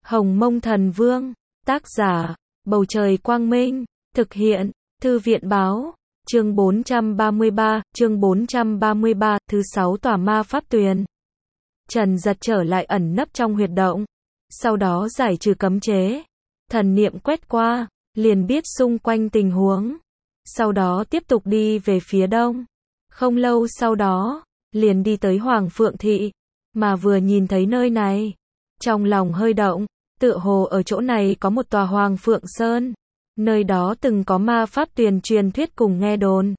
Hồng Mông Thần Vương, tác giả, Bầu Trời Quang Minh, thực hiện, Thư viện Báo, chương 433, thứ 6 tòa ma pháp tuyền. Trần Giật trở lại ẩn nấp trong huyệt động, sau đó giải trừ cấm chế, thần niệm quét qua, liền biết xung quanh tình huống, sau đó tiếp tục đi về phía đông. Không lâu sau đó, liền đi tới Hoàng Phượng Thị, mà vừa nhìn thấy nơi này, trong lòng hơi động, tựa hồ ở chỗ này có một tòa Hoàng Phượng Sơn, nơi đó từng có ma pháp tuyền truyền thuyết cùng nghe đồn.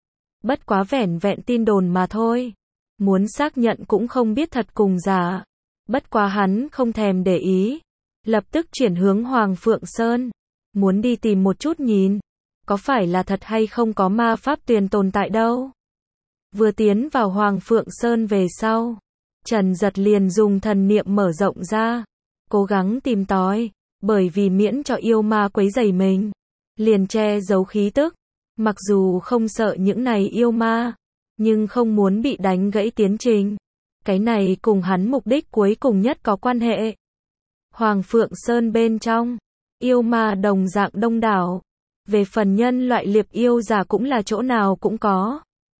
Bất quá vẻn vẹn tin đồn mà thôi, muốn xác nhận cũng không biết thật cùng giả. Bất quá hắn không thèm để ý, lập tức chuyển hướng Hoàng Phượng Sơn, muốn đi tìm một chút nhìn, có phải là thật hay không có ma pháp tuyền tồn tại đâu. Vừa tiến vào Hoàng Phượng Sơn về sau, Trần Giật liền dùng thần niệm mở rộng ra, cố gắng tìm tòi, bởi vì miễn cho yêu ma quấy rầy mình, liền che giấu khí tức. Mặc dù không sợ những này yêu ma, nhưng không muốn bị đánh gãy tiến trình. Cái này cùng hắn mục đích cuối cùng nhất có quan hệ. Hoàng Phượng Sơn bên trong, yêu ma đồng dạng đông đảo. Về phần nhân loại liệp yêu giả cũng là chỗ nào cũng có.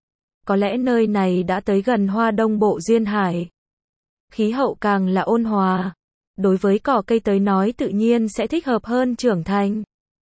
Có lẽ nơi này đã tới gần Hoa Đông Bộ duyên hải. Khí hậu càng là ôn hòa, đối với cỏ cây tới nói tự nhiên sẽ thích hợp hơn trưởng thành.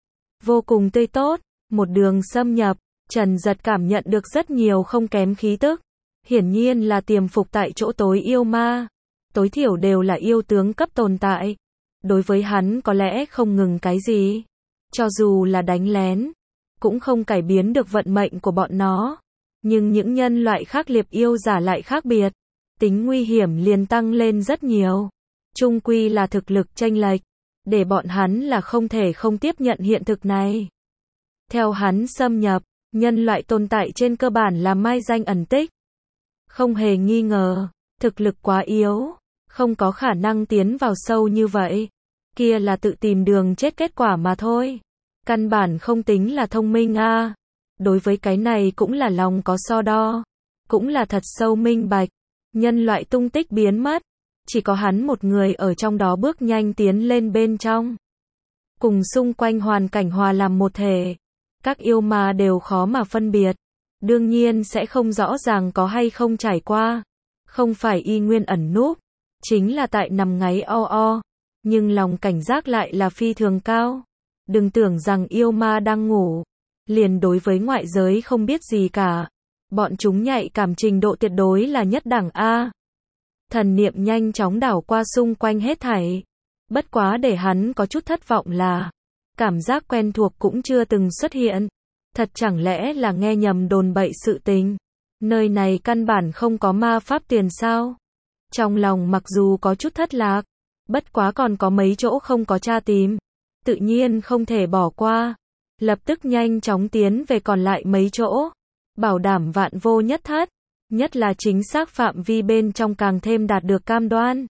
Vô cùng tươi tốt, một đường xâm nhập, Trần Giật cảm nhận được rất nhiều không kém khí tức. Hiển nhiên là tiềm phục tại chỗ tối yêu ma, tối thiểu đều là yêu tướng cấp tồn tại. Đối với hắn có lẽ không ngừng cái gì, cho dù là đánh lén, cũng không cải biến được vận mệnh của bọn nó. Nhưng những nhân loại khác liệp yêu giả lại khác biệt, tính nguy hiểm liền tăng lên rất nhiều. Chung quy là thực lực chênh lệch, để bọn hắn là không thể không tiếp nhận hiện thực này. Theo hắn xâm nhập, nhân loại tồn tại trên cơ bản là mai danh ẩn tích. Không hề nghi ngờ, thực lực quá yếu, không có khả năng tiến vào sâu như vậy. Kia là tự tìm đường chết kết quả mà thôi. Căn bản không tính là thông minh a. Đối với cái này cũng là lòng có so đo, cũng là thật sâu minh bạch. Nhân loại tung tích biến mất, chỉ có hắn một người ở trong đó bước nhanh tiến lên bên trong. Cùng xung quanh hoàn cảnh hòa làm một thể, các yêu ma đều khó mà phân biệt. Đương nhiên sẽ không rõ ràng có hay không trải qua. Không phải y nguyên ẩn núp, chính là tại nằm ngáy o o. Nhưng lòng cảnh giác lại là phi thường cao. Đừng tưởng rằng yêu ma đang ngủ, liền đối với ngoại giới không biết gì cả. Bọn chúng nhạy cảm trình độ tuyệt đối là nhất đẳng A. Thần niệm nhanh chóng đảo qua xung quanh hết thảy. Bất quá để hắn có chút thất vọng là, cảm giác quen thuộc cũng chưa từng xuất hiện. Thật chẳng lẽ là nghe nhầm đồn bậy sự tình? Nơi này căn bản không có ma pháp tuyền sao? Trong lòng mặc dù có chút thất lạc, bất quá còn có mấy chỗ không có tra tìm, tự nhiên không thể bỏ qua. Lập tức nhanh chóng tiến về còn lại mấy chỗ, bảo đảm vạn vô nhất thất, nhất là chính xác phạm vi bên trong càng thêm đạt được cam đoan.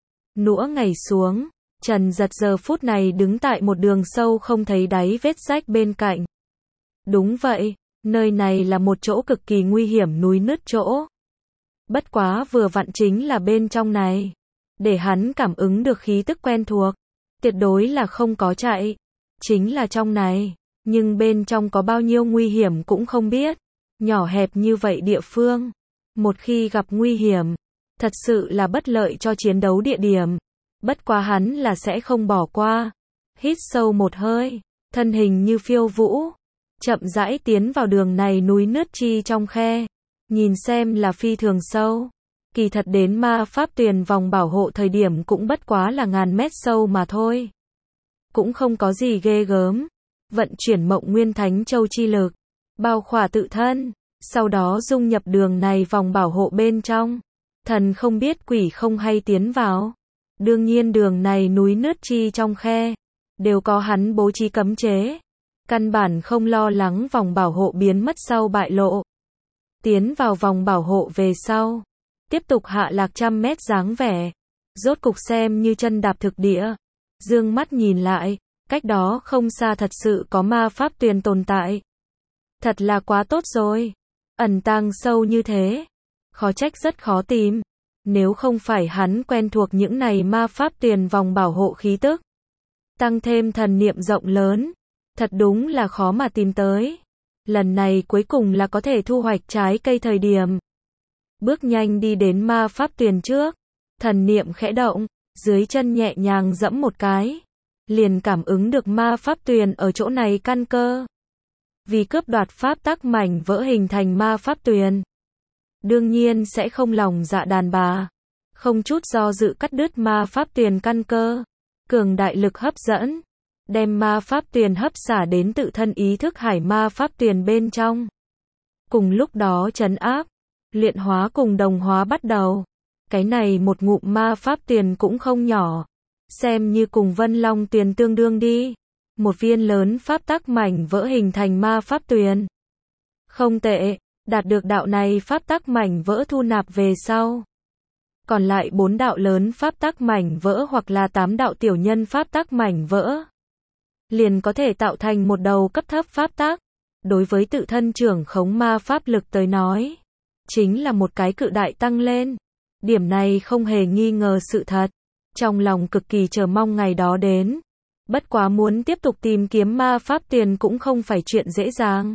Nũa ngày xuống, Trần Giật giờ phút này đứng tại một đường sâu không thấy đáy vết rách bên cạnh. Đúng vậy, nơi này là một chỗ cực kỳ nguy hiểm núi nứt chỗ. Bất quá vừa vặn chính là bên trong này, để hắn cảm ứng được khí tức quen thuộc, tuyệt đối là không có chạy, chính là trong này, nhưng bên trong có bao nhiêu nguy hiểm cũng không biết. Nhỏ hẹp như vậy địa phương, một khi gặp nguy hiểm, thật sự là bất lợi cho chiến đấu địa điểm. Bất quá hắn là sẽ không bỏ qua. Hít sâu một hơi, thân hình như phiêu vũ, chậm rãi tiến vào đường này núi nứt chi trong khe. Nhìn xem là phi thường sâu. Kỳ thật đến ma pháp tuyền vòng bảo hộ thời điểm cũng bất quá là ngàn mét sâu mà thôi. Cũng không có gì ghê gớm. Vận chuyển Mộng Nguyên Thánh Châu chi lực, bao khỏa tự thân, sau đó dung nhập đường này vòng bảo hộ bên trong. Thần không biết quỷ không hay tiến vào. Đương nhiên đường này núi nứt chi trong khe, đều có hắn bố trí cấm chế. Căn bản không lo lắng vòng bảo hộ biến mất sau bại lộ. Tiến vào vòng bảo hộ về sau, tiếp tục hạ lạc trăm mét dáng vẻ. Rốt cục xem như chân đạp thực địa. Dương mắt nhìn lại, cách đó không xa thật sự có ma pháp tuyền tồn tại. Thật là quá tốt rồi. Ẩn tàng sâu như thế, khó trách rất khó tìm. Nếu không phải hắn quen thuộc những này ma pháp tuyền vòng bảo hộ khí tức, tăng thêm thần niệm rộng lớn, thật đúng là khó mà tìm tới. Lần này cuối cùng là có thể thu hoạch trái cây thời điểm. Bước nhanh đi đến ma pháp tuyền trước, thần niệm khẽ động, dưới chân nhẹ nhàng giẫm một cái, liền cảm ứng được ma pháp tuyền ở chỗ này căn cơ. Vì cướp đoạt pháp tắc mảnh vỡ hình thành ma pháp tuyền, đương nhiên sẽ không lòng dạ đàn bà, không chút do dự cắt đứt ma pháp tuyền căn cơ, cường đại lực hấp dẫn, đem ma pháp tuyền hấp xả đến tự thân ý thức hải ma pháp tuyền bên trong. Cùng lúc đó trấn áp, luyện hóa cùng đồng hóa bắt đầu. Cái này một ngụm ma pháp tuyền cũng không nhỏ, xem như cùng Vân Long tuyền tương đương đi. Một viên lớn pháp tắc mảnh vỡ hình thành ma pháp tuyền. Không tệ, đạt được đạo này pháp tắc mảnh vỡ thu nạp về sau. Còn lại 4 đạo lớn pháp tắc mảnh vỡ hoặc là 8 đạo tiểu nhân pháp tắc mảnh vỡ, liền có thể tạo thành một đầu cấp thấp pháp tắc. Đối với tự thân trưởng khống ma pháp lực tới nói, chính là một cái cự đại tăng lên. Điểm này không hề nghi ngờ sự thật. Trong lòng cực kỳ chờ mong ngày đó đến. Bất quá muốn tiếp tục tìm kiếm ma pháp tiền cũng không phải chuyện dễ dàng.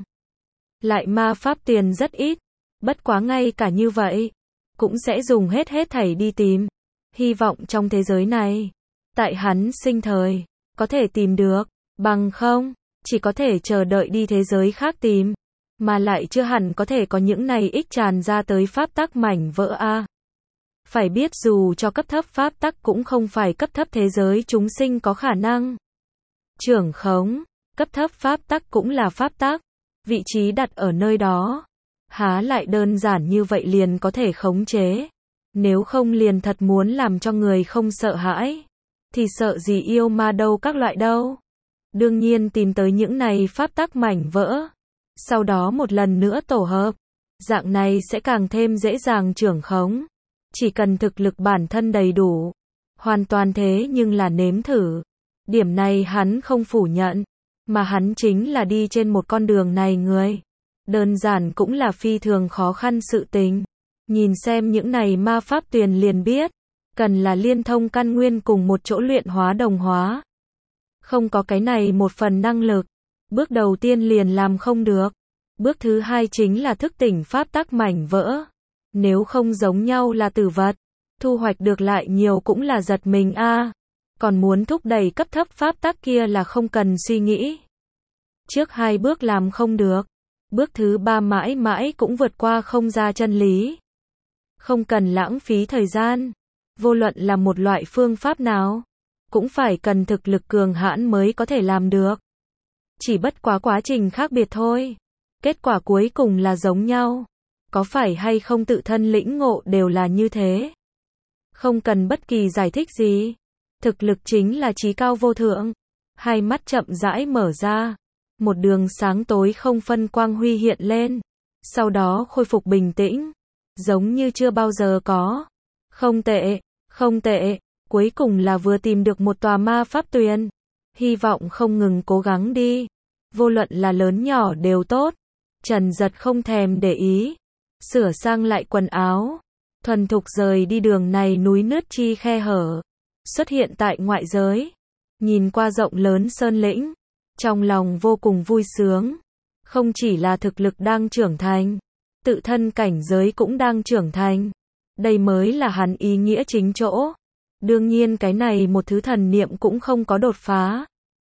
Lại ma pháp tiền rất ít. Bất quá ngay cả như vậy, cũng sẽ dùng hết thảy đi tìm. Hy vọng trong thế giới này, tại hắn sinh thời, có thể tìm được. Bằng không, chỉ có thể chờ đợi đi thế giới khác tìm. Mà lại chưa hẳn có thể có những này ích tràn ra tới pháp tắc mảnh vỡ a. Phải biết dù cho cấp thấp pháp tắc cũng không phải cấp thấp thế giới chúng sinh có khả năng trưởng khống, cấp thấp pháp tắc cũng là pháp tắc, vị trí đặt ở nơi đó, há lại đơn giản như vậy liền có thể khống chế. Nếu không liền thật muốn làm cho người không sợ hãi, thì sợ gì yêu ma đâu các loại đâu. Đương nhiên tìm tới những này pháp tắc mảnh vỡ, sau đó một lần nữa tổ hợp, dạng này sẽ càng thêm dễ dàng trưởng khống. Chỉ cần thực lực bản thân đầy đủ, hoàn toàn thế nhưng là nếm thử. Điểm này hắn không phủ nhận, mà hắn chính là đi trên một con đường này người. Đơn giản cũng là phi thường khó khăn sự tình. Nhìn xem những này ma pháp tuyền liền biết, cần là liên thông căn nguyên cùng một chỗ luyện hóa đồng hóa. Không có cái này một phần năng lực, bước đầu tiên liền làm không được. Bước thứ hai chính là thức tỉnh pháp tắc mảnh vỡ. Nếu không giống nhau là tử vật, thu hoạch được lại nhiều cũng là giật mình a. Còn muốn thúc đẩy cấp thấp pháp tắc kia là không cần suy nghĩ. Trước 2 bước làm không được, bước thứ 3 mãi mãi cũng vượt qua không ra chân lý. Không cần lãng phí thời gian, vô luận là một loại phương pháp nào, cũng phải cần thực lực cường hãn mới có thể làm được. Chỉ bất quá quá trình khác biệt thôi, kết quả cuối cùng là giống nhau. Có phải hay không tự thân lĩnh ngộ đều là như thế. Không cần bất kỳ giải thích gì. Thực lực chính là chí cao vô thượng. Hai mắt chậm rãi mở ra. Một đường sáng tối không phân quang huy hiện lên. Sau đó khôi phục bình tĩnh. Giống như chưa bao giờ có. Không tệ, không tệ. Cuối cùng là vừa tìm được một tòa ma pháp tuyền. Hy vọng không ngừng cố gắng đi. Vô luận là lớn nhỏ đều tốt. Trần Giật không thèm để ý. Sửa sang lại quần áo, thuần thục rời đi đường này núi nứt chi khe hở, xuất hiện tại ngoại giới, nhìn qua rộng lớn sơn lĩnh, trong lòng vô cùng vui sướng, không chỉ là thực lực đang trưởng thành, tự thân cảnh giới cũng đang trưởng thành, đây mới là hắn ý nghĩa chính chỗ. Đương nhiên cái này một thứ thần niệm cũng không có đột phá,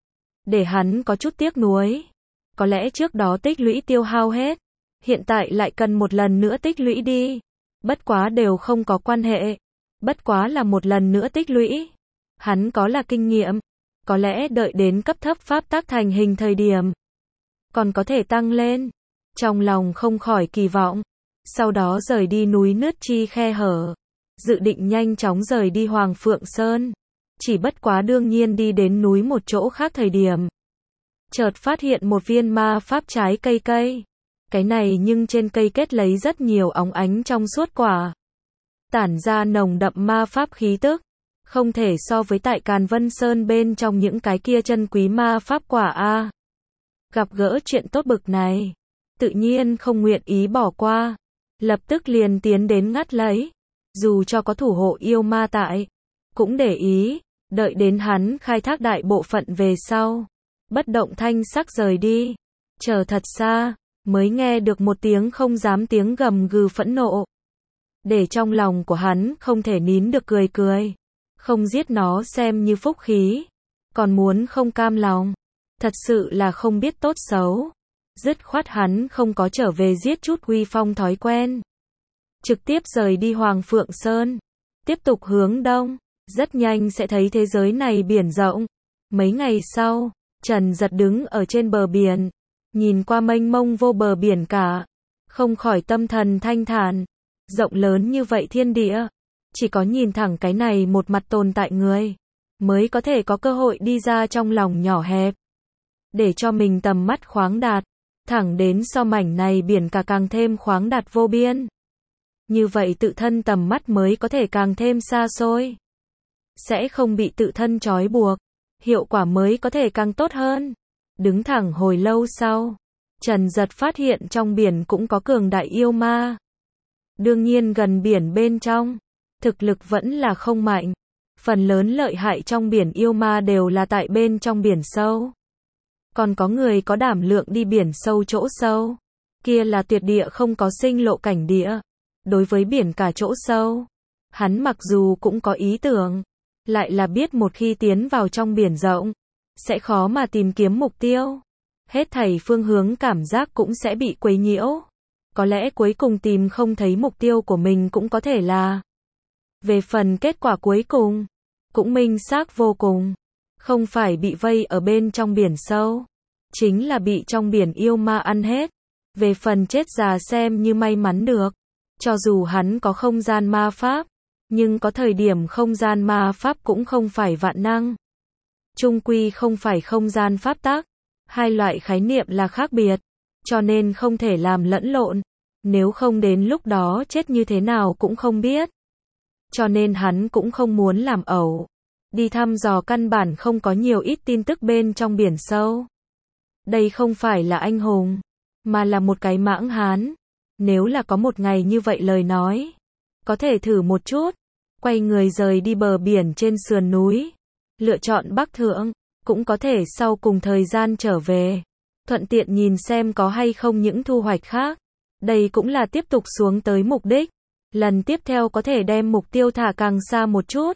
để hắn có chút tiếc nuối, có lẽ trước đó tích lũy tiêu hao hết. Hiện tại lại cần một lần nữa tích lũy đi. Bất quá đều không có quan hệ. Bất quá là một lần nữa tích lũy. Hắn có là kinh nghiệm. Có lẽ đợi đến cấp thấp pháp tắc thành hình thời điểm, còn có thể tăng lên. Trong lòng không khỏi kỳ vọng. Sau đó rời đi núi nứt chi khe hở. Dự định nhanh chóng rời đi Hoàng Phượng Sơn. Chỉ bất quá đương nhiên đi đến núi một chỗ khác thời điểm, chợt phát hiện một viên ma pháp trái cây. Cái này nhưng trên cây kết lấy rất nhiều óng ánh trong suốt quả. Tản ra nồng đậm ma pháp khí tức. Không thể so với tại Càn Vân Sơn bên trong những cái kia chân quý ma pháp quả a. Gặp gỡ chuyện tốt bực này, tự nhiên không nguyện ý bỏ qua. Lập tức liền tiến đến ngắt lấy. dù cho có thủ hộ yêu ma tại, cũng để ý, đợi đến hắn khai thác đại bộ phận về sau, bất động thanh sắc rời đi, chờ thật xa, mới nghe được một tiếng không dám tiếng gầm gừ phẫn nộ. Để trong lòng của hắn không thể nín được cười cười, không giết nó xem như phúc khí, còn muốn không cam lòng, thật sự là không biết tốt xấu. Dứt khoát hắn không có trở về giết chút uy phong thói quen, trực tiếp rời đi Hoàng Phượng Sơn, tiếp tục hướng đông, rất nhanh sẽ thấy thế giới này biển rộng. Mấy ngày sau, Trần Giật đứng ở trên bờ biển, nhìn qua mênh mông vô bờ biển cả, không khỏi tâm thần thanh thản. Rộng lớn như vậy thiên địa, chỉ có nhìn thẳng cái này một mặt tồn tại người, mới có thể có cơ hội đi ra trong lòng nhỏ hẹp, để cho mình tầm mắt khoáng đạt, thẳng đến so mảnh này biển cả càng thêm khoáng đạt vô biên. Như vậy tự thân tầm mắt mới có thể càng thêm xa xôi, sẽ không bị tự thân trói buộc, hiệu quả mới có thể càng tốt hơn. Đứng thẳng hồi lâu sau, Trần Giật phát hiện trong biển cũng có cường đại yêu ma. Đương nhiên gần biển bên trong, thực lực vẫn là không mạnh. Phần lớn lợi hại trong biển yêu ma đều là tại bên trong biển sâu. Còn có người có đảm lượng đi biển sâu chỗ sâu, kia là tuyệt địa không có sinh lộ cảnh địa. Đối với biển cả chỗ sâu, hắn mặc dù cũng có ý tưởng, lại là biết một khi tiến vào trong biển rộng, sẽ khó mà tìm kiếm mục tiêu. Hết thảy phương hướng cảm giác cũng sẽ bị quấy nhiễu. Có lẽ cuối cùng tìm không thấy mục tiêu của mình cũng có thể là. Về phần kết quả cuối cùng, cũng minh xác vô cùng. Không phải bị vây ở bên trong biển sâu, chính là bị trong biển yêu ma ăn hết. Về phần chết già xem như may mắn được. Cho dù hắn có không gian ma pháp, nhưng có thời điểm không gian ma pháp cũng không phải vạn năng. Chung quy không phải không gian pháp tắc. Hai loại khái niệm là khác biệt, cho nên không thể làm lẫn lộn. Nếu không đến lúc đó chết như thế nào cũng không biết. Cho nên hắn cũng không muốn làm ẩu. Đi thăm dò căn bản không có nhiều ít tin tức bên trong biển sâu. Đây không phải là anh hùng, mà là một cái mãng hán. Nếu là có một ngày như vậy lời nói, có thể thử một chút. Quay người rời đi bờ biển trên sườn núi, lựa chọn Bắc Thượng, cũng có thể sau cùng thời gian trở về, thuận tiện nhìn xem có hay không những thu hoạch khác. Đây cũng là tiếp tục xuống tới mục đích. Lần tiếp theo có thể đem mục tiêu thả càng xa một chút.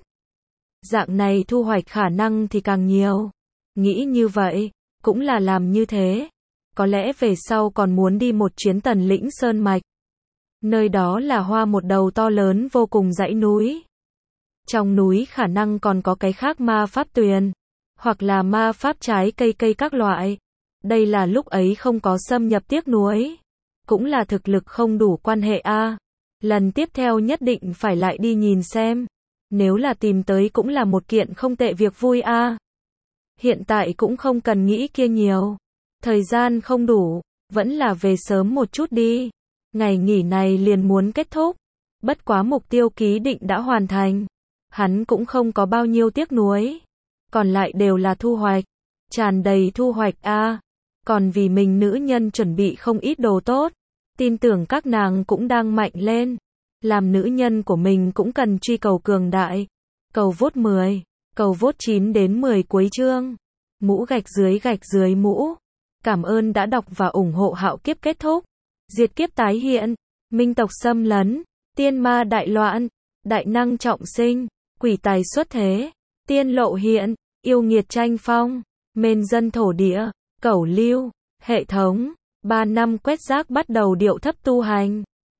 Dạng này thu hoạch khả năng thì càng nhiều. Nghĩ như vậy, cũng là làm như thế. Có lẽ về sau còn muốn đi một chuyến Tần Lĩnh Sơn Mạch. Nơi đó là hoa một đầu to lớn vô cùng dãy núi. Trong núi khả năng còn có cái khác ma pháp tuyền, hoặc là ma pháp trái cây các loại. Đây là lúc ấy không có xâm nhập tiếc nuối. Cũng là thực lực không đủ quan hệ a. Lần tiếp theo nhất định phải lại đi nhìn xem. Nếu là tìm tới cũng là một kiện không tệ việc vui a. Hiện tại cũng không cần nghĩ kia nhiều. Thời gian không đủ, vẫn là về sớm một chút đi. Ngày nghỉ này liền muốn kết thúc. Bất quá mục tiêu ký định đã hoàn thành. Hắn cũng không có bao nhiêu tiếc nuối. Còn lại đều là thu hoạch. Tràn đầy thu hoạch a. Còn vì mình nữ nhân chuẩn bị không ít đồ tốt. Tin tưởng các nàng cũng đang mạnh lên. Làm nữ nhân của mình cũng cần truy cầu cường đại. Cầu vote 10, cầu vote 9 đến 10 cuối chương. Mũ gạch dưới mũ. Cảm ơn đã đọc và ủng hộ Hạo Kiếp kết thúc. Diệt kiếp tái hiện. Minh tộc xâm lấn. Tiên ma đại loạn. Đại năng trọng sinh. Quỷ tài xuất thế. Tiên lộ hiện. Yêu nghiệt tranh phong. Mên dân thổ địa. Cẩu lưu. Hệ thống. 3 năm quét rác bắt đầu điệu thấp tu hành.